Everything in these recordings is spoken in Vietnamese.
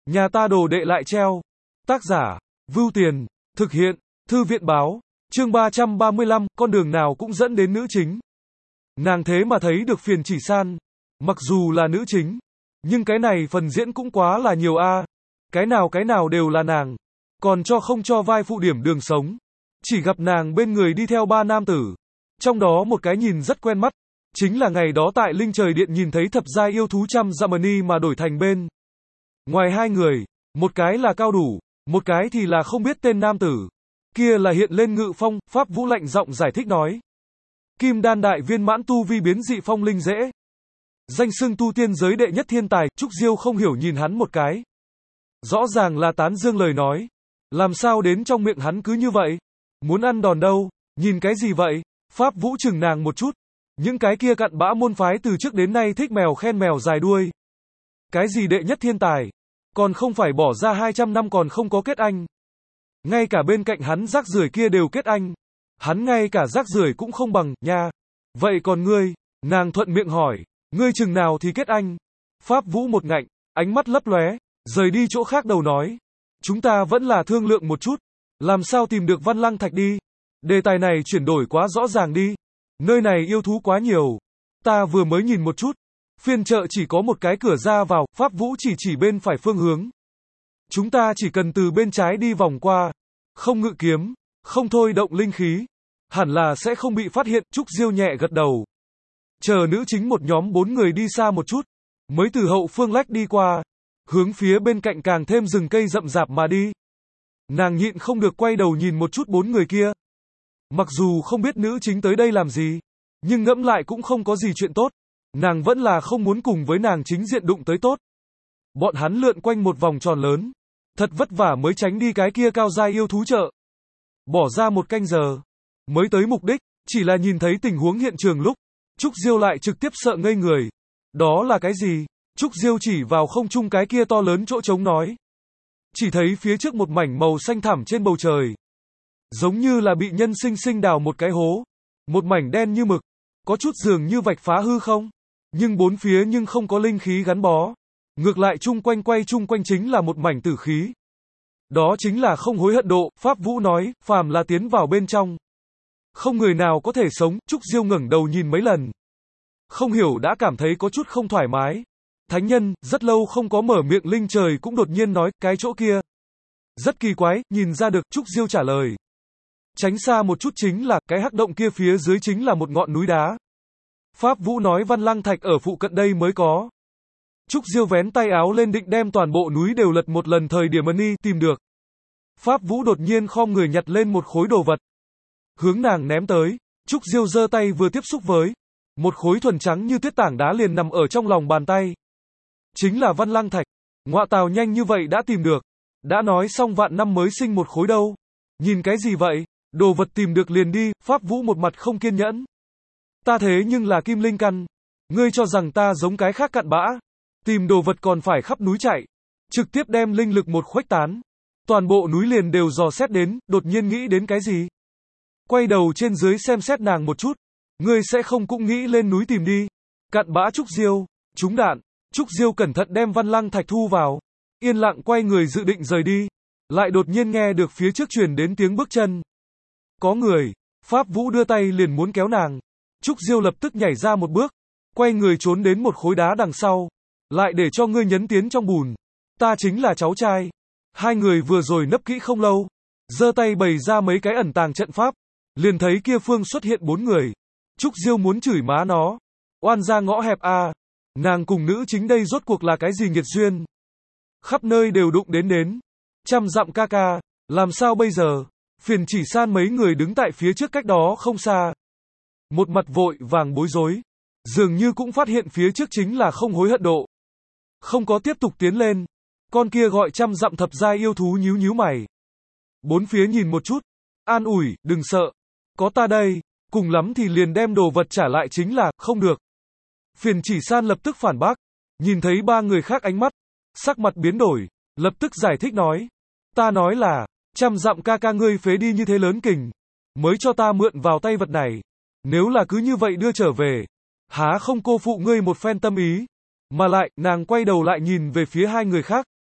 Nhà ta đồ đệ lại treo. Tác giả, Vưu Tiền, thực hiện, Thư viện báo, chương 335, con đường nào cũng dẫn đến nữ chính. Nàng thế mà thấy được Phiền Chỉ San. Mặc dù là nữ chính, nhưng cái này phần diễn cũng quá là nhiều a. Cái nào đều là nàng. Còn không cho vai phụ điểm đường sống. Chỉ gặp nàng bên người đi theo 3 nam tử. Trong đó một cái nhìn rất quen mắt. Chính là ngày đó tại Linh Trời Điện nhìn thấy thập giai yêu thú trăm dặm ni mà đổi thành bên. Ngoài hai người, một cái là cao đủ, một cái thì là không biết tên nam tử. Kia là hiện lên Ngự Phong, Pháp Vũ lạnh giọng giải thích nói. Kim đan đại viên mãn tu vi biến dị phong linh dễ. Danh xưng tu tiên giới đệ nhất thiên tài, Trúc Diêu không hiểu nhìn hắn một cái. Rõ ràng là tán dương lời nói. Làm sao đến trong miệng hắn cứ như vậy? Muốn ăn đòn đâu? Nhìn cái gì vậy? Pháp Vũ chừng nàng một chút. Những cái kia cặn bã môn phái từ trước đến nay thích mèo khen mèo dài đuôi. Cái gì đệ nhất thiên tài? Còn không phải bỏ ra 200 năm còn không có kết anh. Ngay cả bên cạnh hắn rác rưởi kia đều kết anh. Hắn ngay cả rác rưởi cũng không bằng, nha. Vậy còn ngươi? Nàng thuận miệng hỏi. Ngươi chừng nào thì kết anh? Pháp Vũ một ngạnh, ánh mắt lấp lóe, rời đi chỗ khác đầu nói. Chúng ta vẫn là thương lượng một chút. Làm sao tìm được Văn Lăng Thạch đi? Đề tài này chuyển đổi quá rõ ràng đi. Nơi này yêu thú quá nhiều. Ta vừa mới nhìn một chút. Phiên chợ chỉ có một cái cửa ra vào, Pháp Vũ chỉ bên phải phương hướng. Chúng ta chỉ cần từ bên trái đi vòng qua. Không ngự kiếm, không thôi động linh khí. Hẳn là sẽ không bị phát hiện, Trúc Diêu nhẹ gật đầu. Chờ nữ chính một nhóm 4 người đi xa một chút. Mới từ hậu phương lách đi qua. Hướng phía bên cạnh càng thêm rừng cây rậm rạp mà đi. Nàng nhịn không được quay đầu nhìn một chút 4 người kia. Mặc dù không biết nữ chính tới đây làm gì, nhưng ngẫm lại cũng không có gì chuyện tốt. Nàng vẫn là không muốn cùng với nàng chính diện đụng tới tốt. Bọn hắn lượn quanh một vòng tròn lớn. Thật vất vả mới tránh đi cái kia cao giai yêu thú chợ. Bỏ ra 1 canh giờ. Mới tới mục đích, chỉ là nhìn thấy tình huống hiện trường lúc. Trúc Diêu lại trực tiếp sợ ngây người. Đó là cái gì? Trúc Diêu chỉ vào không trung cái kia to lớn chỗ trống nói. Chỉ thấy phía trước một mảnh màu xanh thẳm trên bầu trời. Giống như là bị nhân sinh sinh đào một cái hố. Một mảnh đen như mực. Có chút dường như vạch phá hư không? Nhưng bốn phía nhưng không có linh khí gắn bó. Ngược lại chung quanh chính là một mảnh tử khí. Đó chính là không hối hận độ, Pháp Vũ nói, phàm là tiến vào bên trong. Không người nào có thể sống, Trúc Diêu ngẩng đầu nhìn mấy lần. Không hiểu đã cảm thấy có chút không thoải mái. Thánh nhân, rất lâu không có mở miệng Linh Trời cũng đột nhiên nói, cái chỗ kia. Rất kỳ quái, nhìn ra được, Trúc Diêu trả lời. Tránh xa một chút chính là, cái hắc động kia phía dưới chính là một ngọn núi đá. Pháp Vũ nói Văn Lăng Thạch ở phụ cận đây mới có. Trúc Diêu vén tay áo lên định đem toàn bộ núi đều lật một lần thời điểm ni tìm được. Pháp Vũ đột nhiên khom người nhặt lên một khối đồ vật. Hướng nàng ném tới, Trúc Diêu giơ tay vừa tiếp xúc với. Một khối thuần trắng như tuyết tảng đá liền nằm ở trong lòng bàn tay. Chính là Văn Lăng Thạch. Ngọa tào nhanh như vậy đã tìm được. Đã nói xong vạn năm mới sinh một khối đâu. Nhìn cái gì vậy? Đồ vật tìm được liền đi, Pháp Vũ một mặt không kiên nhẫn. Ta thế nhưng là kim linh căn. Ngươi cho rằng ta giống cái khác cặn bã. Tìm đồ vật còn phải khắp núi chạy. Trực tiếp đem linh lực một khuếch tán. Toàn bộ núi liền đều dò xét đến, đột nhiên nghĩ đến cái gì? Quay đầu trên dưới xem xét nàng một chút. Ngươi sẽ không cũng nghĩ lên núi tìm đi. Cặn bã Trúc Diêu, trúng đạn. Trúc Diêu cẩn thận đem Văn Lăng Thạch thu vào. Yên lặng quay người dự định rời đi. Lại đột nhiên nghe được phía trước truyền đến tiếng bước chân. Có người. Pháp Vũ đưa tay liền muốn kéo nàng. Trúc Diêu lập tức nhảy ra một bước. Quay người trốn đến một khối đá đằng sau. Lại để cho ngươi nhấn tiến trong bùn. Ta chính là cháu trai. Hai người vừa rồi nấp kỹ không lâu. Giơ tay bày ra mấy cái ẩn tàng trận pháp. Liền thấy kia phương xuất hiện 4 người. Trúc Diêu muốn chửi má nó. Oan ra ngõ hẹp a. Nàng cùng nữ chính đây rốt cuộc là cái gì nghiệt duyên. Khắp nơi đều đụng đến. Trăm dặm ca ca. Làm sao bây giờ? Phiền Chỉ San mấy người đứng tại phía trước cách đó không xa. Một mặt vội vàng bối rối. Dường như cũng phát hiện phía trước chính là không hối hận độ. Không có tiếp tục tiến lên. Con kia gọi trăm dặm thập giai yêu thú nhíu mày. Bốn phía nhìn một chút. An ủi, đừng sợ. Có ta đây. Cùng lắm thì liền đem đồ vật trả lại chính là, không được. Phiền Chỉ San lập tức phản bác. Nhìn thấy 3 người khác ánh mắt. Sắc mặt biến đổi. Lập tức giải thích nói. Ta nói là, trăm dặm ca ca ngươi phế đi như thế lớn kình. Mới cho ta mượn vào tay vật này. Nếu là cứ như vậy đưa trở về. Há không cô phụ ngươi một phen tâm ý. Mà lại, nàng quay đầu lại nhìn về phía 2 người khác.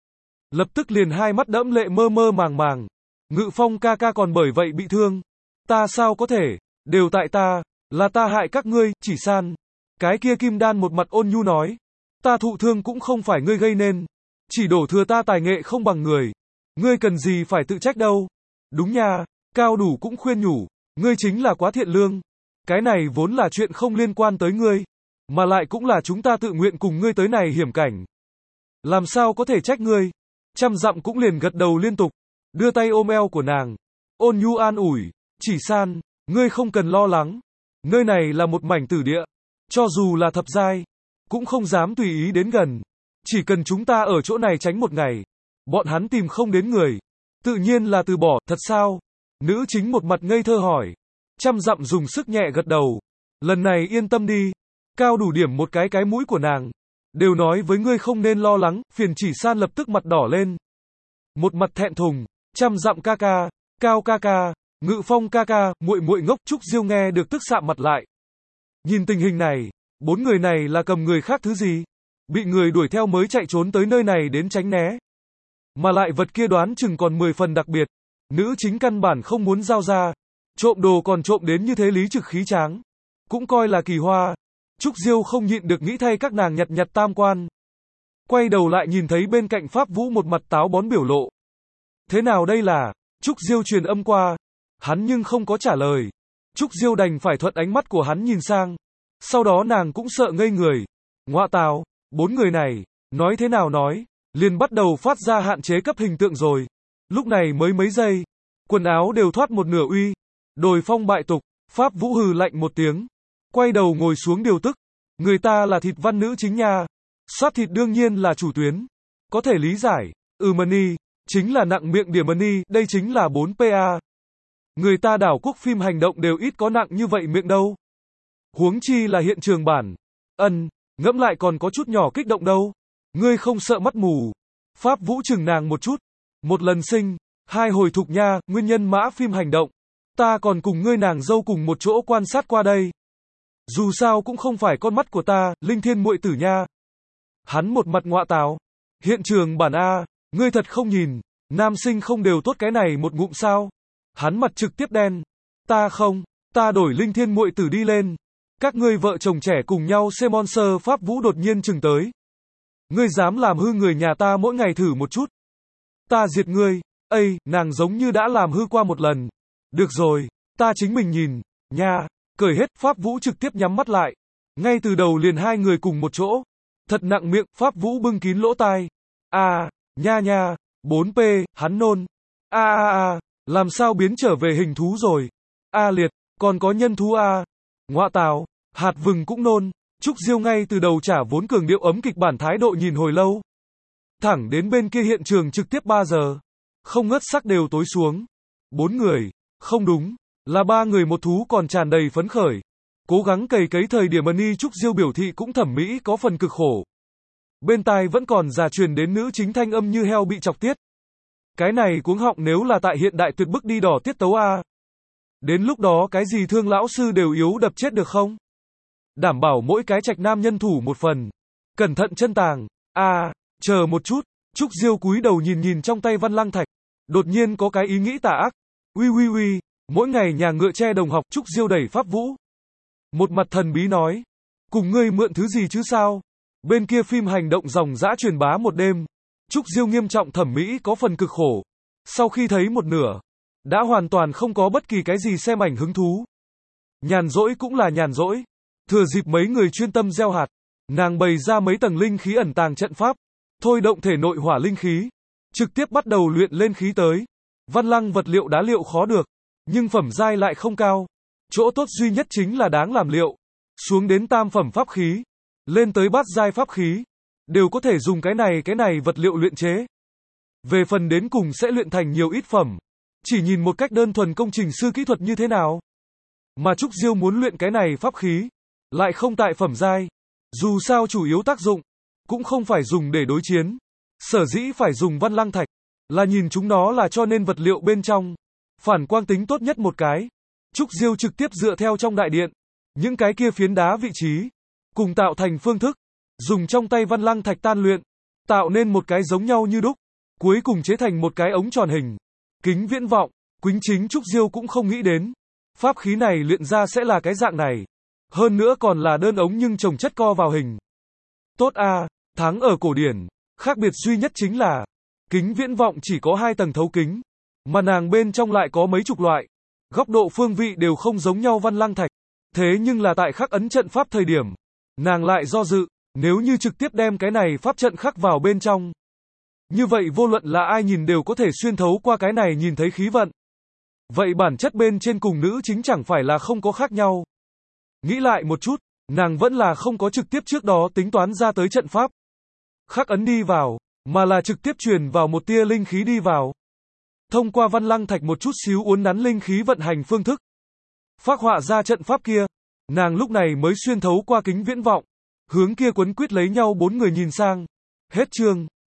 Lập tức liền hai mắt đẫm lệ mơ mơ màng màng. Ngự Phong ca ca còn bởi vậy bị thương. Ta sao có thể, đều tại ta, là ta hại các ngươi, Chỉ San. Cái kia Kim Đan một mặt ôn nhu nói. Ta thụ thương cũng không phải ngươi gây nên. Chỉ đổ thừa ta tài nghệ không bằng người. Ngươi cần gì phải tự trách đâu. Đúng nha, Cao Đủ cũng khuyên nhủ. Ngươi chính là quá thiện lương. Cái này vốn là chuyện không liên quan tới ngươi. Mà lại cũng là chúng ta tự nguyện cùng ngươi tới này hiểm cảnh. Làm sao có thể trách ngươi. Trăm Dặm cũng liền gật đầu liên tục. Đưa tay ôm eo của nàng. Ôn nhu an ủi. Chỉ San, ngươi không cần lo lắng. Nơi này là một mảnh tử địa. Cho dù là thập giai, cũng không dám tùy ý đến gần. Chỉ cần chúng ta ở chỗ này tránh một ngày, bọn hắn tìm không đến người. Tự nhiên là từ bỏ, thật sao? Nữ chính một mặt ngây thơ hỏi. Trăm Dặm dùng sức nhẹ gật đầu. Lần này yên tâm đi. Cao Đủ điểm một cái mũi của nàng. Đều nói với ngươi không nên lo lắng, phiền Chỉ San lập tức mặt đỏ lên. Một mặt thẹn thùng. Trăm Dặm ca ca, Cao ca ca, Ngự Phong ca ca, muội muội ngốc. Trúc Diêu nghe được tức sạm mặt lại. Nhìn tình hình này, bốn người này là cầm người khác thứ gì? Bị người đuổi theo mới chạy trốn tới nơi này đến tránh né. Mà lại vật kia đoán chừng còn 10 phần đặc biệt. Nữ chính căn bản không muốn giao ra. Trộm đồ còn trộm đến như thế lý trực khí tráng. Cũng coi là kỳ hoa. Trúc Diêu không nhịn được nghĩ thay các nàng nhặt tam quan. Quay đầu lại nhìn thấy bên cạnh Pháp Vũ một mặt táo bón biểu lộ. Thế nào đây là? Trúc Diêu truyền âm qua. Hắn nhưng không có trả lời. Trúc Diêu đành phải thuận ánh mắt của hắn nhìn sang. Sau đó nàng cũng sợ ngây người. Ngoạ tào, bốn người này, nói thế nào nói, liền bắt đầu phát ra hạn chế cấp hình tượng rồi. Lúc này mới mấy giây, quần áo đều thoát một nửa uy. Đồi phong bại tục, Pháp Vũ hừ lạnh một tiếng. Quay đầu ngồi xuống điều tức. Người ta là thịt văn nữ chính nha. Sát thịt đương nhiên là chủ tuyến. Có thể lý giải. Money, chính là nặng miệng điểm money, đây chính là 4PA. Người ta đảo quốc phim hành động đều ít có nặng như vậy miệng đâu. Huống chi là hiện trường bản. Ngẫm lại còn có chút nhỏ kích động đâu. Ngươi không sợ mắt mù. Pháp Vũ chừng nàng một chút. Một lần sinh, hai hồi thục nha, nguyên nhân mã phim hành động. Ta còn cùng ngươi nàng dâu cùng một chỗ quan sát qua đây. Dù sao cũng không phải con mắt của ta, Linh Thiên muội tử nha. Hắn một mặt ngọa táo. Hiện trường bản A, ngươi thật không nhìn, nam sinh không đều tốt cái này một ngụm sao? Hắn mặt trực tiếp đen. Ta không, ta đổi Linh Thiên muội tử đi lên. Các ngươi vợ chồng trẻ cùng nhau xem monster. Pháp Vũ đột nhiên chừng tới. Ngươi dám làm hư người nhà ta mỗi ngày thử một chút. Ta diệt ngươi. Ây, nàng giống như đã làm hư qua một lần. Được rồi, ta chính mình nhìn, nha. Cởi hết, Pháp Vũ trực tiếp nhắm mắt lại. Ngay từ đầu liền hai người cùng một chỗ. Thật nặng miệng, Pháp Vũ bưng kín lỗ tai. Nha, 4P, hắn nôn. Làm sao biến trở về hình thú rồi? Liệt, còn có nhân thú a. Ngoạ tào, hạt vừng cũng nôn. Trúc Diêu ngay từ đầu trả vốn cường điệu ấm kịch bản thái độ nhìn hồi lâu. Thẳng đến bên kia hiện trường trực tiếp 3 giờ. Không ngớt sắc đều tối xuống. 4 người, không đúng, là 3 người một thú còn tràn đầy phấn khởi. Cố gắng cày cấy thời điểm Money. Trúc Diêu biểu thị cũng thẩm mỹ có phần cực khổ. Bên tai vẫn còn già truyền đến nữ chính thanh âm như heo bị chọc tiết. Cái này cuống họng nếu là tại hiện đại tuyệt bức đi đỏ tiết tấu a. Đến lúc đó cái gì thương lão sư đều yếu đập chết được không? Đảm bảo mỗi cái trạch nam nhân thủ một phần. Cẩn thận chân tàng. Chờ một chút. Trúc Diêu cúi đầu nhìn trong tay văn lăng thạch. Đột nhiên có cái ý nghĩ tà ác. Uy, mỗi ngày nhà ngựa che đồng học. Trúc Diêu đẩy Pháp Vũ. Một mặt thần bí nói. Cùng ngươi mượn thứ gì chứ sao? Bên kia phim hành động dòng dã truyền bá một đêm. Trúc Diêu nghiêm trọng thẩm mỹ có phần cực khổ. Sau khi thấy một nửa, đã hoàn toàn không có bất kỳ cái gì xem ảnh hứng thú. Nhàn rỗi cũng là nhàn rỗi. Thừa dịp mấy người chuyên tâm gieo hạt, nàng bày ra mấy tầng linh khí ẩn tàng trận pháp, thôi động thể nội hỏa linh khí, trực tiếp bắt đầu luyện lên khí tới. Văn lăng vật liệu đá liệu khó được, nhưng phẩm giai lại không cao. Chỗ tốt duy nhất chính là đáng làm liệu. Xuống đến tam phẩm pháp khí, lên tới bát giai pháp khí, đều có thể dùng cái này vật liệu luyện chế. Về phần đến cùng sẽ luyện thành nhiều ít phẩm, chỉ nhìn một cách đơn thuần công trình sư kỹ thuật như thế nào. Mà Trúc Diêu muốn luyện cái này pháp khí, lại không tại phẩm giai. Dù sao chủ yếu tác dụng, cũng không phải dùng để đối chiến. Sở dĩ phải dùng văn lăng thạch, là nhìn chúng nó là cho nên vật liệu bên trong. Phản quang tính tốt nhất một cái. Trúc Diêu trực tiếp dựa theo trong đại điện. Những cái kia phiến đá vị trí, cùng tạo thành phương thức. Dùng trong tay văn lăng thạch tan luyện, tạo nên một cái giống nhau như đúc. cuối cùng chế thành một cái ống tròn hình. Kính viễn vọng, Quýnh chính Trúc Diêu cũng không nghĩ đến. Pháp khí này luyện ra sẽ là cái dạng này. Hơn nữa còn là đơn ống nhưng chồng chất co vào hình. Tốt a, thắng ở cổ điển. Khác biệt duy nhất chính là kính viễn vọng chỉ có 2 tầng thấu kính, mà nàng bên trong lại có mấy chục loại. Góc độ phương vị đều không giống nhau Văn Lăng Thạch. Thế nhưng là tại khắc ấn trận pháp thời điểm, nàng lại do dự, nếu như trực tiếp đem cái này pháp trận khắc vào bên trong. Như vậy vô luận là ai nhìn đều có thể xuyên thấu qua cái này nhìn thấy khí vận. Vậy bản chất bên trên cùng nữ chính chẳng phải là không có khác nhau. Nghĩ lại một chút, nàng vẫn là không có trực tiếp trước đó tính toán ra tới trận pháp. Khắc ấn đi vào, mà là trực tiếp truyền vào một tia linh khí đi vào. Thông qua Văn Lăng Thạch một chút xíu uốn nắn linh khí vận hành phương thức. Phác họa ra trận pháp kia, nàng lúc này mới xuyên thấu qua kính viễn vọng, hướng kia quấn quýt lấy nhau 4 người nhìn sang. Hết chương.